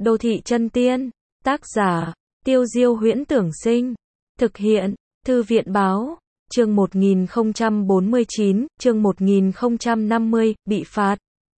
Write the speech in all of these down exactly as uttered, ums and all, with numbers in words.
Đô thị chân tiên, tác giả, Tiêu Diêu Huyễn Tưởng Sinh, thực hiện, Thư viện Báo, chương một nghìn không trăm bốn mươi chín, chương một nghìn không trăm năm mươi, bị phạt.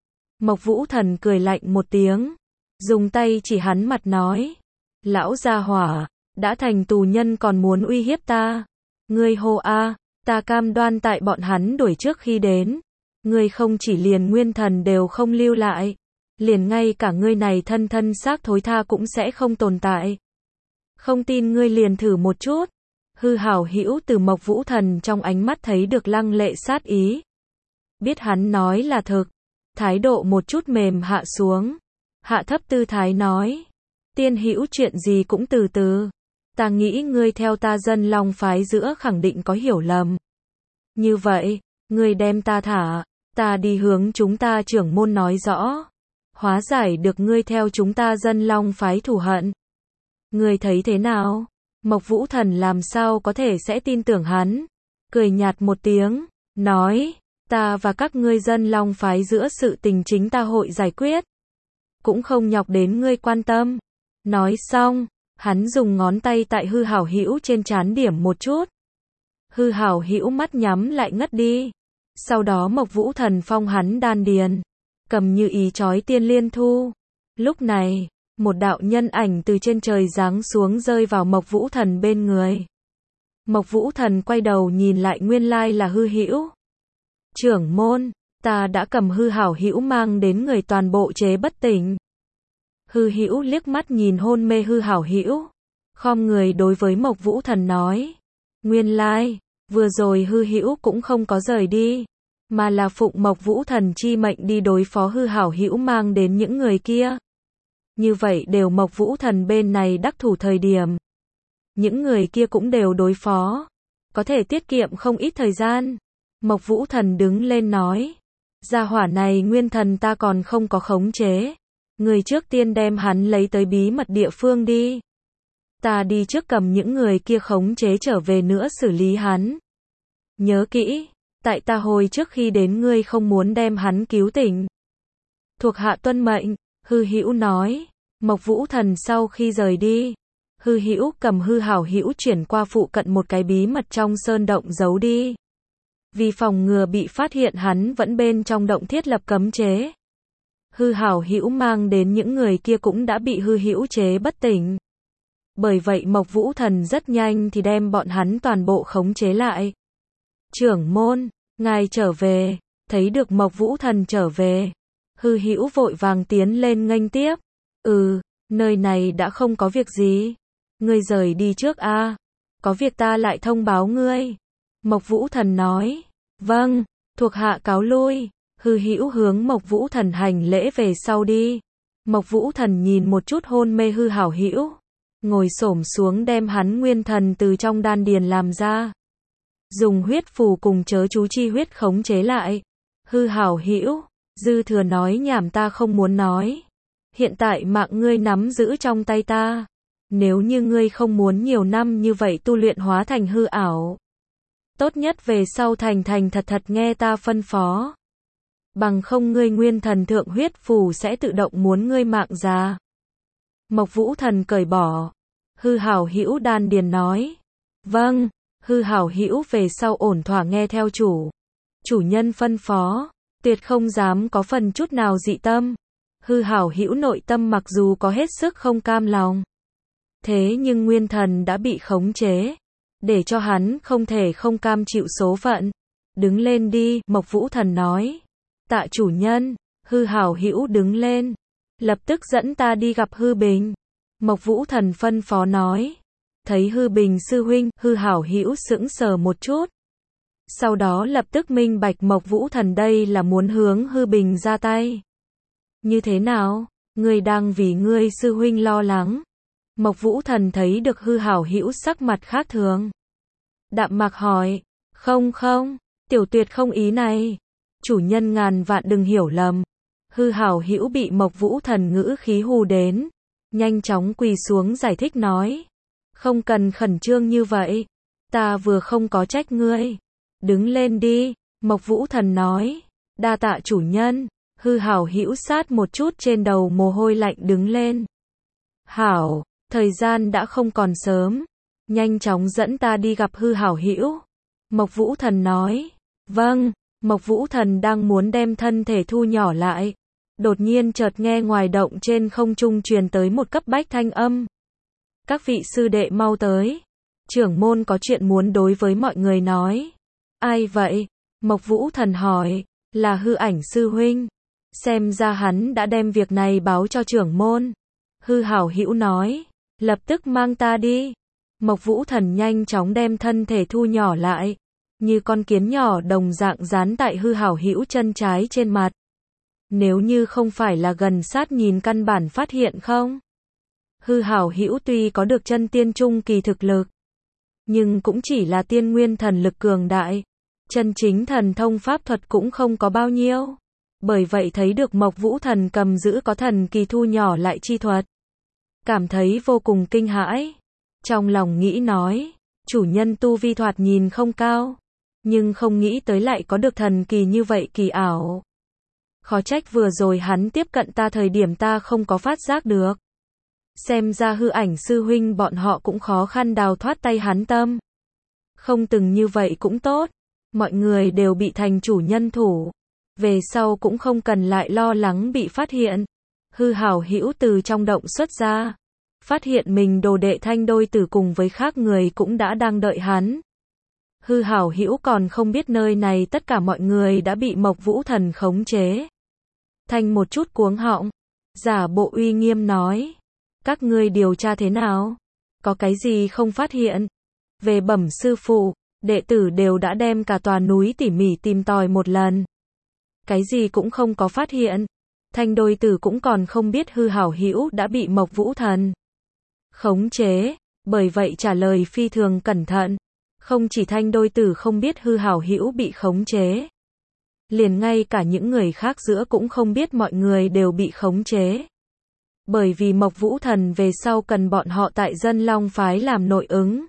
Mộc Vũ Thần cười lạnh một tiếng, dùng tay chỉ hắn mặt nói, lão gia hỏa, đã thành tù nhân còn muốn uy hiếp ta. Ngươi hô a, ta cam đoan tại bọn hắn đuổi trước khi đến. Ngươi không chỉ liền nguyên thần đều không lưu lại, liền ngay cả ngươi này thân thân xác thối tha cũng sẽ không tồn tại. Không tin ngươi liền thử một chút. Hư hảo hữu từ Mộc Vũ Thần trong ánh mắt thấy được lăng lệ sát ý. Biết hắn nói là thực, thái độ một chút mềm hạ xuống, hạ thấp tư thái nói, tiên hữu chuyện gì cũng từ từ. Ta nghĩ ngươi theo ta Dân Long phái giữa khẳng định có hiểu lầm. Như vậy, ngươi đem ta thả, ta đi hướng chúng ta trưởng môn nói rõ, hóa giải được ngươi theo chúng ta Dân Long phái thù hận. Ngươi thấy thế nào? Mộc Vũ Thần làm sao có thể sẽ tin tưởng hắn? Cười nhạt một tiếng, nói, ta và các ngươi Dân Long phái giữa sự tình chính ta hội giải quyết, cũng không nhọc đến ngươi quan tâm. Nói xong, hắn dùng ngón tay tại Hư Hảo Hữu trên trán điểm một chút. Hư Hảo Hữu mắt nhắm lại ngất đi. Sau đó Mộc Vũ Thần phong hắn đan điền, cầm như ý chói tiên liên thu. Lúc này, một đạo nhân ảnh từ trên trời giáng xuống rơi vào Mộc Vũ Thần bên người. Mộc Vũ Thần quay đầu nhìn lại nguyên lai là Hư Hữu. Trưởng môn, ta đã cầm Hư Hảo Hữu mang đến người toàn bộ chế bất tỉnh. Hư Hữu liếc mắt nhìn hôn mê Hư Hảo Hữu, khom người đối với Mộc Vũ Thần nói, nguyên lai, vừa rồi Hư Hữu cũng không có rời đi, mà là phụng Mộc Vũ Thần chi mệnh đi đối phó Hư Hảo Hữu mang đến những người kia. Như vậy đều Mộc Vũ Thần bên này đắc thủ thời điểm, những người kia cũng đều đối phó, có thể tiết kiệm không ít thời gian. Mộc Vũ Thần đứng lên nói, gia hỏa này nguyên thần ta còn không có khống chế, người trước tiên đem hắn lấy tới bí mật địa phương đi. Ta đi trước cầm những người kia khống chế trở về nữa xử lý hắn. Nhớ kỹ, tại ta hồi trước khi đến ngươi không muốn đem hắn cứu tỉnh. Thuộc hạ tuân mệnh. Hư Hữu nói. Mộc Vũ Thần sau khi rời đi, Hư Hữu cầm Hư Hảo Hữu chuyển qua phụ cận một cái bí mật trong sơn động giấu đi. Vì phòng ngừa bị phát hiện hắn vẫn bên trong động thiết lập cấm chế. Hư Hảo Hữu mang đến những người kia cũng đã bị Hư Hữu chế bất tỉnh. Bởi vậy Mộc Vũ Thần rất nhanh thì đem bọn hắn toàn bộ khống chế lại. Trưởng môn, ngài trở về. Thấy được Mộc Vũ Thần trở về, Hư Hữu vội vàng tiến lên nghênh tiếp. Ừ, nơi này đã không có việc gì. Ngươi rời đi trước a, à. Có việc ta lại thông báo ngươi. Mộc Vũ Thần nói. Vâng, thuộc hạ cáo lui. Hư Hữu hướng Mộc Vũ Thần hành lễ về sau đi. Mộc Vũ Thần nhìn một chút hôn mê Hư Hảo Hữu, ngồi xổm xuống đem hắn nguyên thần từ trong đan điền làm ra, dùng huyết phù cùng chớ chú chi huyết khống chế lại. Hư Hảo Hữu, dư thừa nói nhảm ta không muốn nói. Hiện tại mạng ngươi nắm giữ trong tay ta. Nếu như ngươi không muốn nhiều năm như vậy tu luyện hóa thành hư ảo, tốt nhất về sau thành thành thật thật nghe ta phân phó. Bằng không ngươi nguyên thần thượng huyết phù sẽ tự động muốn ngươi mạng già. Mộc Vũ Thần cởi bỏ. Hư Hảo Hữu đan điền nói. Vâng. Hư Hảo Hữu về sau ổn thỏa nghe theo chủ. Chủ nhân phân phó, tuyệt không dám có phần chút nào dị tâm. Hư Hảo Hữu nội tâm mặc dù có hết sức không cam lòng, thế nhưng nguyên thần đã bị khống chế, để cho hắn không thể không cam chịu số phận. Đứng lên đi, Mộc Vũ Thần nói. Tạ chủ nhân. Hư Hảo Hữu đứng lên, lập tức dẫn ta đi gặp Hư Bình. Mộc Vũ Thần phân phó nói. Thấy Hư Bình sư huynh, Hư Hảo Hữu sững sờ một chút. Sau đó lập tức minh bạch Mộc Vũ Thần đây là muốn hướng Hư Bình ra tay. Như thế nào? Ngươi đang vì ngươi sư huynh lo lắng. Mộc Vũ Thần thấy được Hư Hảo Hữu sắc mặt khác thường, đạm mạc hỏi. Không không, tiểu tuyệt không ý này. Chủ nhân ngàn vạn đừng hiểu lầm. Hư Hảo Hữu bị Mộc Vũ Thần ngữ khí hù đến, nhanh chóng quỳ xuống giải thích nói. Không cần khẩn trương như vậy. Ta vừa không có trách ngươi. Đứng lên đi. Mộc Vũ Thần nói. Đa tạ chủ nhân. Hư Hảo Hữu sát một chút trên đầu mồ hôi lạnh đứng lên. Hảo, thời gian đã không còn sớm, nhanh chóng dẫn ta đi gặp Hư Hảo Hữu. Mộc Vũ Thần nói. Vâng, Mộc Vũ Thần đang muốn đem thân thể thu nhỏ lại. Đột nhiên chợt nghe ngoài động trên không trung truyền tới một cấp bách thanh âm. Các vị sư đệ mau tới. Trưởng môn có chuyện muốn đối với mọi người nói. Ai vậy? Mộc Vũ Thần hỏi. Là Hư Ảnh sư huynh. Xem ra hắn đã đem việc này báo cho trưởng môn. Hư Hảo Hữu nói. Lập tức mang ta đi. Mộc Vũ Thần nhanh chóng đem thân thể thu nhỏ lại. Như con kiến nhỏ đồng dạng dán tại Hư Hảo Hữu chân trái trên mặt. Nếu như không phải là gần sát nhìn căn bản phát hiện không. Hư Hảo Hữu tuy có được chân tiên trung kỳ thực lực, nhưng cũng chỉ là tiên nguyên thần lực cường đại. Chân chính thần thông pháp thuật cũng không có bao nhiêu. Bởi vậy thấy được Mộc Vũ Thần cầm giữ có thần kỳ thu nhỏ lại chi thuật. Cảm thấy vô cùng kinh hãi. Trong lòng nghĩ nói, chủ nhân tu vi thoạt nhìn không cao, nhưng không nghĩ tới lại có được thần kỳ như vậy kỳ ảo. Khó trách vừa rồi hắn tiếp cận ta thời điểm ta không có phát giác được. Xem ra Hư Ảnh sư huynh bọn họ cũng khó khăn đào thoát tay hắn tâm. Không từng như vậy cũng tốt. Mọi người đều bị thành chủ nhân thủ. Về sau cũng không cần lại lo lắng bị phát hiện. Hư Hảo Hữu từ trong động xuất ra. Phát hiện mình đồ đệ Thanh Đôi Tử cùng với khác người cũng đã đang đợi hắn. Hư Hảo Hữu còn không biết nơi này tất cả mọi người đã bị Mộc Vũ Thần khống chế. Thanh một chút cuống họng, giả bộ uy nghiêm nói. Các ngươi điều tra thế nào? Có cái gì không phát hiện? Về bẩm sư phụ, đệ tử đều đã đem cả tòa núi tỉ mỉ tìm tòi một lần. Cái gì cũng không có phát hiện. Thanh Đôi Tử cũng còn không biết Hư Hảo Hữu đã bị Mộc Vũ Thần khống chế, bởi vậy trả lời phi thường cẩn thận. Không chỉ Thanh Đôi Tử không biết Hư Hảo Hữu bị khống chế, liền ngay cả những người khác giữa cũng không biết mọi người đều bị khống chế. Bởi vì Mộc Vũ Thần về sau cần bọn họ tại Dân Long phái làm nội ứng.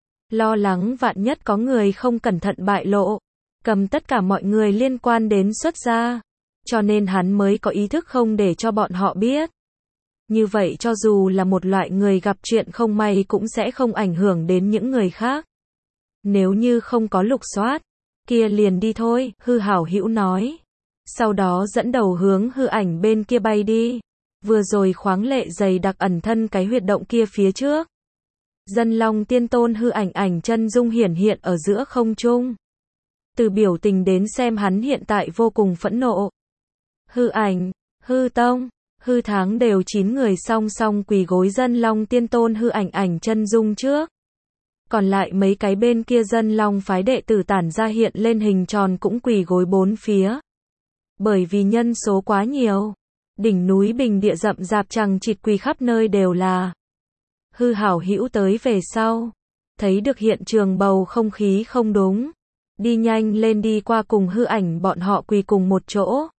Lo lắng vạn nhất có người không cẩn thận bại lộ, cầm tất cả mọi người liên quan đến xuất ra, cho nên hắn mới có ý thức không để cho bọn họ biết. Như vậy cho dù là một loại người gặp chuyện không may cũng sẽ không ảnh hưởng đến những người khác. Nếu như không có lục soát, kia liền đi thôi, Hư Hảo Hữu nói. Sau đó dẫn đầu hướng Hư Ảnh bên kia bay đi. Vừa rồi khoáng lệ dày đặc ẩn thân cái huyệt động kia phía trước. Dân Long Tiên Tôn Hư Ảnh ảnh chân dung hiển hiện ở giữa không trung. Từ biểu tình đến xem hắn hiện tại vô cùng phẫn nộ. Hư Ảnh, Hư Tông, Hư Tháng đều chín người song song quỳ gối Dân Long Tiên Tôn Hư Ảnh ảnh chân dung trước. Còn lại mấy cái bên kia Dân Long phái đệ tử tản ra hiện lên hình tròn cũng quỳ gối bốn phía. Bởi vì nhân số quá nhiều, đỉnh núi bình địa rậm rạp chằng chịt quỳ khắp nơi đều là. Hư Hảo Hữu tới về sau, thấy được hiện trường bầu không khí không đúng, đi nhanh lên đi qua cùng Hư Ảnh bọn họ quỳ cùng một chỗ.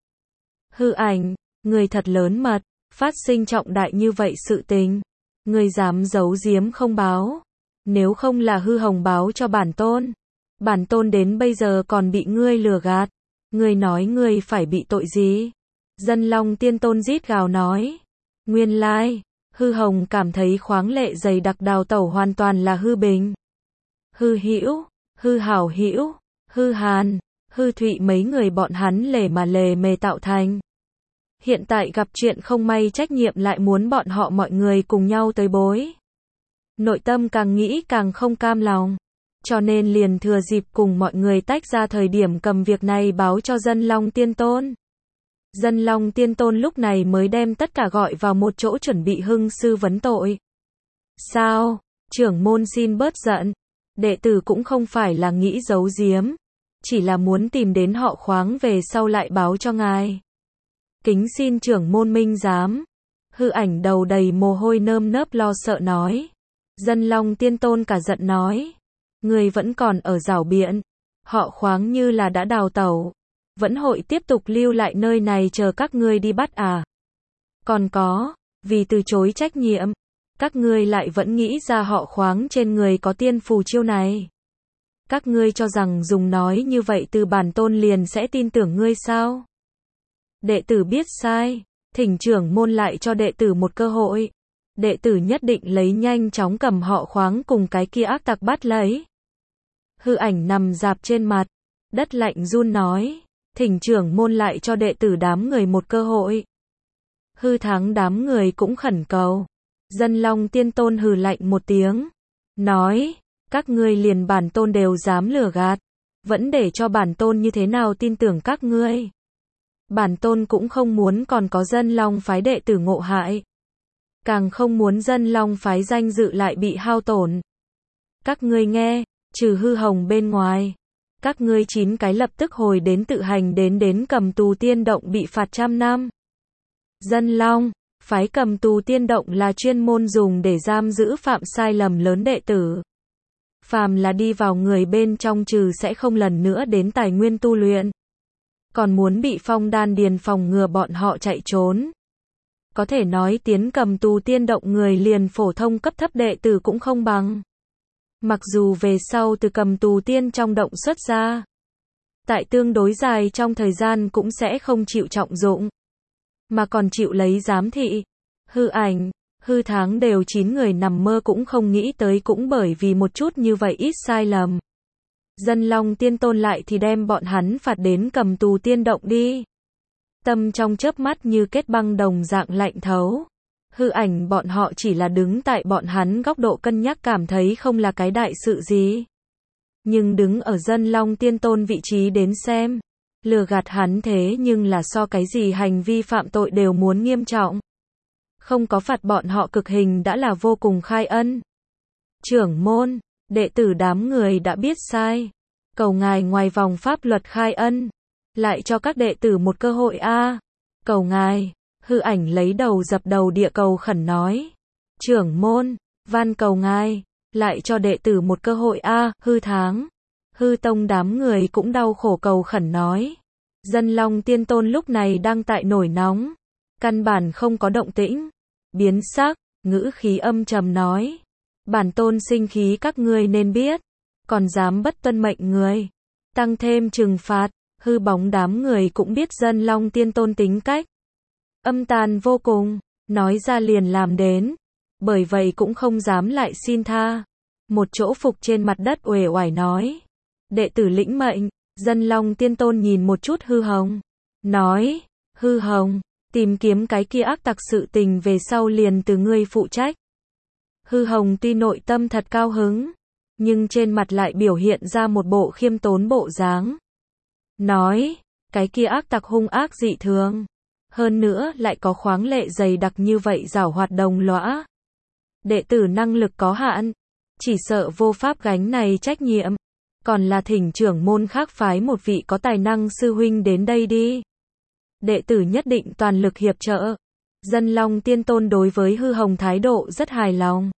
Hư Ảnh, người thật lớn mật, phát sinh trọng đại như vậy sự tình, người dám giấu giếm không báo. Nếu không là Hư Hồng báo cho bản tôn, bản tôn đến bây giờ còn bị ngươi lừa gạt. Ngươi nói ngươi phải bị tội gì? Dân Long Tiên Tôn rít gào nói. Nguyên lai, Hư Hồng cảm thấy khoáng lệ dày đặc đào tẩu hoàn toàn là hư bình. Hư Hữu, Hư Hảo Hữu, Hư Hàn, Hư Thụy mấy người bọn hắn lề mà lề mề tạo thành. Hiện tại gặp chuyện không may trách nhiệm lại muốn bọn họ mọi người cùng nhau tới bối. Nội tâm càng nghĩ càng không cam lòng, cho nên liền thừa dịp cùng mọi người tách ra thời điểm cầm việc này báo cho Dân Long Tiên Tôn. Dân Long Tiên Tôn lúc này mới đem tất cả gọi vào một chỗ chuẩn bị hưng sư vấn tội. Sao? Trưởng môn xin bớt giận. Đệ tử cũng không phải là nghĩ giấu giếm, chỉ là muốn tìm đến họ khoáng về sau lại báo cho ngài. Kính xin trưởng môn minh giám. Hư Ảnh đầu đầy mồ hôi nơm nớp lo sợ nói. Dân Long Tiên Tôn cả giận nói. Người vẫn còn ở rảo biện. Họ khoáng như là đã đào tẩu. Vẫn hội tiếp tục lưu lại nơi này chờ các ngươi đi bắt à. Còn có, vì từ chối trách nhiệm, các ngươi lại vẫn nghĩ ra họ khoáng trên người có tiên phù chiêu này. Các ngươi cho rằng dùng nói như vậy từ bản tôn liền sẽ tin tưởng ngươi sao? Đệ tử biết sai, thỉnh trưởng môn lại cho đệ tử một cơ hội. đệ tử nhất định lấy nhanh chóng cầm họ khoáng cùng cái kia ác tặc bắt lấy. Hư ảnh nằm dạp trên mặt, đất lạnh run nói, thỉnh trưởng môn lại cho đệ tử đám người một cơ hội. Hư Thắng đám người cũng khẩn cầu. Dân Long Tiên Tôn hừ lạnh một tiếng, nói, các ngươi liền bản tôn đều dám lừa gạt, vẫn để cho bản tôn như thế nào tin tưởng các ngươi. Bản tôn cũng không muốn còn có Dân Long phái đệ tử ngộ hại, càng không muốn Dân Long phái danh dự lại bị hao tổn. Các ngươi nghe, trừ Hư Hồng bên ngoài, các ngươi chín cái lập tức hồi đến tự hành đến đến Cầm Tù Tiên Động bị phạt trăm năm. Dân Long phái Cầm Tù Tiên Động là chuyên môn dùng để giam giữ phạm sai lầm lớn đệ tử. Phàm là đi vào người bên trong trừ sẽ không lần nữa đến tài nguyên tu luyện, còn muốn bị phong đan điền phòng ngừa bọn họ chạy trốn. Có thể nói tiến Cầm Tù Tiên Động người liền phổ thông cấp thấp đệ tử cũng không bằng. Mặc dù về sau từ Cầm Tù Tiên trong động xuất ra, tại tương đối dài trong thời gian cũng sẽ không chịu trọng dụng, mà còn chịu lấy giám thị. Hư Ảnh, Hư Thắng đều chín người nằm mơ cũng không nghĩ tới, cũng bởi vì một chút như vậy ít sai lầm. Dân Long Tiên Tôn lại thì đem bọn hắn phạt đến Cầm Tù Tiên Động đi. Tâm trong chớp mắt như kết băng đồng dạng lạnh thấu. Hư Ảnh bọn họ chỉ là đứng tại bọn hắn góc độ cân nhắc cảm thấy không là cái đại sự gì. Nhưng đứng ở Dân Long Tiên Tôn vị trí đến xem, lừa gạt hắn thế nhưng là so cái gì hành vi phạm tội đều muốn nghiêm trọng. Không có phạt bọn họ cực hình đã là vô cùng khai ân. Trưởng môn, đệ tử đám người đã biết sai, cầu ngài ngoài vòng pháp luật khai ân, lại cho các đệ tử một cơ hội a. À. Cầu ngài. Hư Ảnh lấy đầu dập đầu địa cầu khẩn nói, trưởng môn, van cầu ngài, lại cho đệ tử một cơ hội a. À. Hư Thắng, Hư Tông đám người cũng đau khổ cầu khẩn nói. Dân Long Tiên Tôn lúc này đang tại nổi nóng, căn bản không có động tĩnh, biến sắc, ngữ khí âm trầm nói, bản tôn sinh khí các ngươi nên biết, còn dám bất tuân mệnh người, tăng thêm trừng phạt. Hư Bóng đám người cũng biết Dân Long Tiên Tôn tính cách âm tàn vô cùng, nói ra liền làm đến, bởi vậy cũng không dám lại xin tha. Một chỗ phục trên mặt đất uể oải nói, đệ tử lĩnh mệnh. Dân Long Tiên Tôn nhìn một chút Hư Hồng, nói, Hư Hồng, tìm kiếm cái kia ác tặc sự tình về sau liền từ ngươi phụ trách. Hư Hồng tuy nội tâm thật cao hứng, nhưng trên mặt lại biểu hiện ra một bộ khiêm tốn bộ dáng. Nói, cái kia ác tặc hung ác dị thường, hơn nữa lại có khoáng lệ dày đặc như vậy giảo hoạt đồng lõa. Đệ tử năng lực có hạn, chỉ sợ vô pháp gánh này trách nhiệm, còn là thỉnh trưởng môn khác phái một vị có tài năng sư huynh đến đây đi. Đệ tử nhất định toàn lực hiệp trợ. Dân Long Tiên Tôn đối với Hư Hồng thái độ rất hài lòng.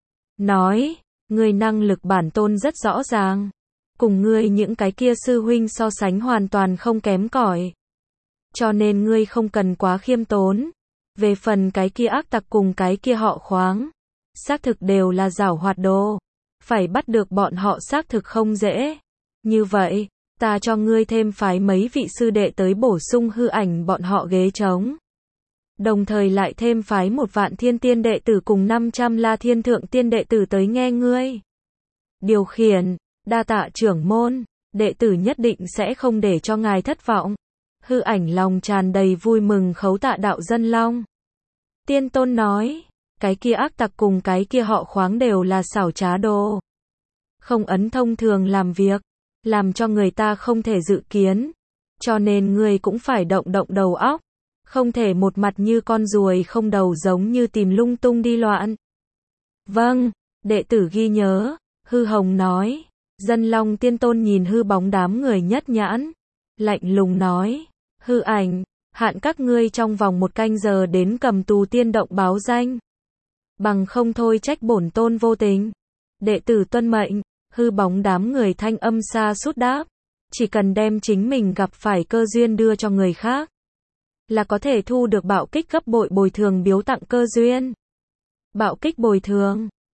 Nói, ngươi năng lực bản tôn rất rõ ràng, cùng ngươi những cái kia sư huynh so sánh hoàn toàn không kém cỏi. Cho nên ngươi không cần quá khiêm tốn. Về phần cái kia ác tặc cùng cái kia họ khoáng, xác thực đều là giảo hoạt đồ. Phải bắt được bọn họ xác thực không dễ. Như vậy, ta cho ngươi thêm phái mấy vị sư đệ tới bổ sung Hư Ảnh bọn họ ghế trống. Đồng thời lại thêm phái một vạn thiên tiên đệ tử cùng năm trăm la thiên thượng tiên đệ tử tới nghe ngươi điều khiển. Đa tạ trưởng môn, đệ tử nhất định sẽ không để cho ngài thất vọng. Hư Ảnh lòng tràn đầy vui mừng khấu tạ đạo Dân Long Tiên Tôn nói, cái kia ác tặc cùng cái kia họ khoáng đều là xảo trá đồ, không ấn thông thường làm việc, làm cho người ta không thể dự kiến, cho nên ngươi cũng phải động động đầu óc, không thể một mặt như con ruồi không đầu giống như tìm lung tung đi loạn. Vâng, đệ tử ghi nhớ. Hư Hồng nói. Dân Long Tiên Tôn nhìn Hư Bóng đám người nhất nhãn, lạnh lùng nói, Hư Ảnh, hạn các ngươi trong vòng một canh giờ đến Cầm Tù Tiên Động báo danh, bằng không thôi trách bổn tôn vô tình. Đệ tử tuân mệnh. Hư Bóng đám người thanh âm xa sút đáp, chỉ cần đem chính mình gặp phải cơ duyên đưa cho người khác, là có thể thu được bạo kích gấp bội bồi thường biếu tặng cơ duyên. Bạo kích bồi thường.